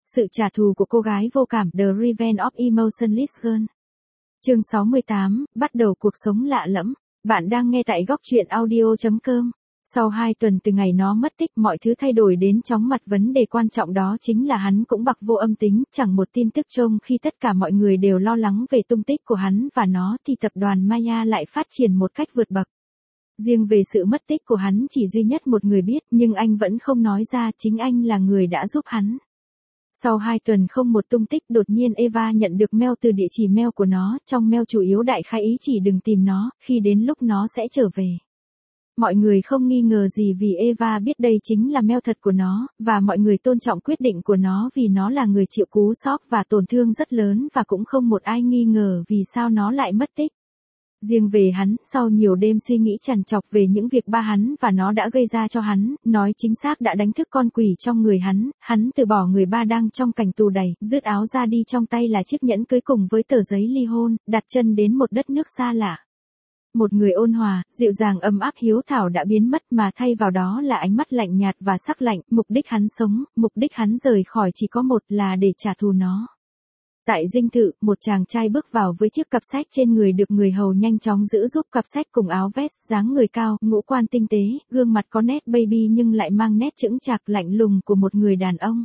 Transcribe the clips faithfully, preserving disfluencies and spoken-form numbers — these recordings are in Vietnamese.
Sự trả thù của cô gái vô cảm, The Revenge of Emotionless Girl. Chương sáu mươi tám, bắt đầu cuộc sống lạ lẫm. Bạn đang nghe tại góc truyện audio chấm com. Sau hai tuần từ ngày nó mất tích, mọi thứ thay đổi đến chóng mặt. Vấn đề quan trọng đó chính là hắn cũng bặt vô âm tính, chẳng một tin tức trông. Khi tất cả mọi người đều lo lắng về tung tích của hắn và nó thì tập đoàn Maya lại phát triển một cách vượt bậc. Riêng về sự mất tích của hắn chỉ duy nhất một người biết, nhưng anh vẫn không nói ra, chính anh là người đã giúp hắn. Sau hai tuần không một tung tích, đột nhiên Eva nhận được mail từ địa chỉ mail của nó, trong mail chủ yếu đại khái ý chỉ đừng tìm nó, khi đến lúc nó sẽ trở về. Mọi người không nghi ngờ gì vì Eva biết đây chính là mail thật của nó, và mọi người tôn trọng quyết định của nó vì nó là người chịu cú sốc và tổn thương rất lớn và cũng không một ai nghi ngờ vì sao nó lại mất tích. Riêng về hắn, sau nhiều đêm suy nghĩ trằn trọc về những việc ba hắn và nó đã gây ra cho hắn, nói chính xác đã đánh thức con quỷ trong người hắn, hắn từ bỏ người ba đang trong cảnh tù đầy, rứt áo ra đi, trong tay là chiếc nhẫn cưới cùng với tờ giấy ly hôn, đặt chân đến một đất nước xa lạ. Một người ôn hòa, dịu dàng, ấm áp, hiếu thảo đã biến mất mà thay vào đó là ánh mắt lạnh nhạt và sắc lạnh. Mục đích hắn sống, mục đích hắn rời khỏi chỉ có một, là để trả thù nó. Tại dinh thự, một chàng trai bước vào với chiếc cặp sách trên người được người hầu nhanh chóng giữ giúp. Cặp sách cùng áo vest, dáng người cao, ngũ quan tinh tế, gương mặt có nét baby nhưng lại mang nét chững chạc lạnh lùng của một người đàn ông.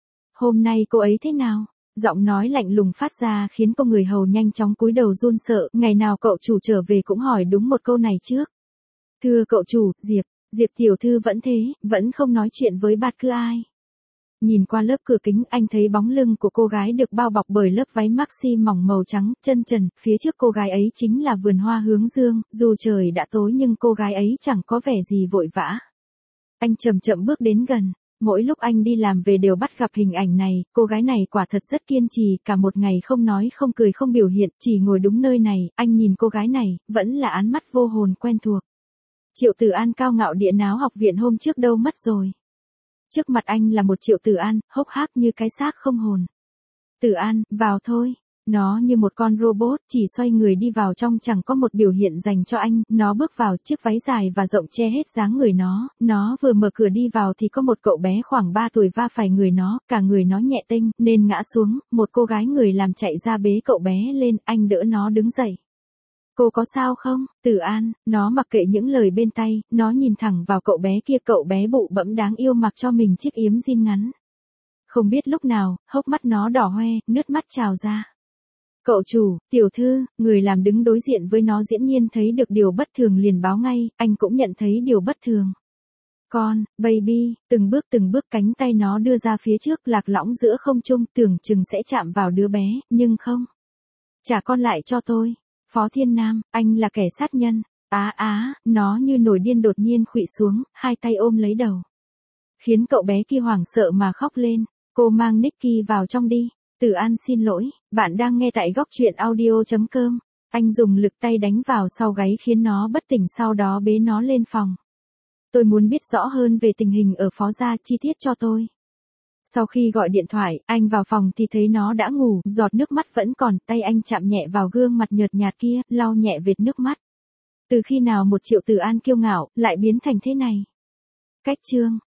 Hôm nay cô ấy thế nào? Giọng nói lạnh lùng phát ra khiến cô người hầu nhanh chóng cúi đầu run sợ. Ngày nào cậu chủ trở về cũng hỏi đúng một câu này trước. Thưa cậu chủ, Diệp, Diệp tiểu thư vẫn thế, vẫn không nói chuyện với bất cứ ai. Nhìn qua lớp cửa kính, anh thấy bóng lưng của cô gái được bao bọc bởi lớp váy maxi mỏng màu trắng, chân trần, phía trước cô gái ấy chính là vườn hoa hướng dương, dù trời đã tối nhưng cô gái ấy chẳng có vẻ gì vội vã. Anh chậm chậm bước đến gần, mỗi lúc anh đi làm về đều bắt gặp hình ảnh này, cô gái này quả thật rất kiên trì, cả một ngày không nói không cười không biểu hiện, chỉ ngồi đúng nơi này, anh nhìn cô gái này, vẫn là ánh mắt vô hồn quen thuộc. Triệu Tử An cao ngạo địa náo học viện hôm trước đâu mất rồi. Trước mặt anh là một Triệu Tử An, hốc hác như cái xác không hồn. Tử An, vào thôi. Nó như một con robot, chỉ xoay người đi vào trong, chẳng có một biểu hiện dành cho anh. Nó bước vào, chiếc váy dài và rộng che hết dáng người nó. Nó vừa mở cửa đi vào thì có một cậu bé khoảng ba tuổi va phải người nó, cả người nó nhẹ tênh, nên ngã xuống. Một cô gái người làm chạy ra bế cậu bé lên, anh đỡ nó đứng dậy. Cô có sao không, Tử An? Nó mặc kệ những lời bên tay, nó nhìn thẳng vào cậu bé kia, cậu bé bụ bẫm đáng yêu mặc cho mình chiếc yếm jean ngắn. Không biết lúc nào, hốc mắt nó đỏ hoe, nước mắt trào ra. Cậu chủ, tiểu thư, người làm đứng đối diện với nó dĩ nhiên thấy được điều bất thường liền báo ngay, anh cũng nhận thấy điều bất thường. Con, baby, từng bước từng bước cánh tay nó đưa ra phía trước lạc lõng giữa không trung, tưởng chừng sẽ chạm vào đứa bé, nhưng không. Trả con lại cho tôi. Phó Thiên Nam, anh là kẻ sát nhân. Á á, nó như nổi điên đột nhiên khuỵu xuống, hai tay ôm lấy đầu. Khiến cậu bé kia hoảng sợ mà khóc lên. Cô mang Nicky vào trong đi. Tử An xin lỗi, bạn đang nghe tại góc truyện audio chấm com. Anh dùng lực tay đánh vào sau gáy khiến nó bất tỉnh, sau đó bế nó lên phòng. Tôi muốn biết rõ hơn về tình hình ở Phó gia, chi tiết cho tôi. Sau khi gọi điện thoại, anh vào phòng thì thấy nó đã ngủ, giọt nước mắt vẫn còn, tay anh chạm nhẹ vào gương mặt nhợt nhạt kia, lau nhẹ vệt nước mắt. Từ khi nào một Triệu Tử An kiêu ngạo, lại biến thành thế này? Cách chương.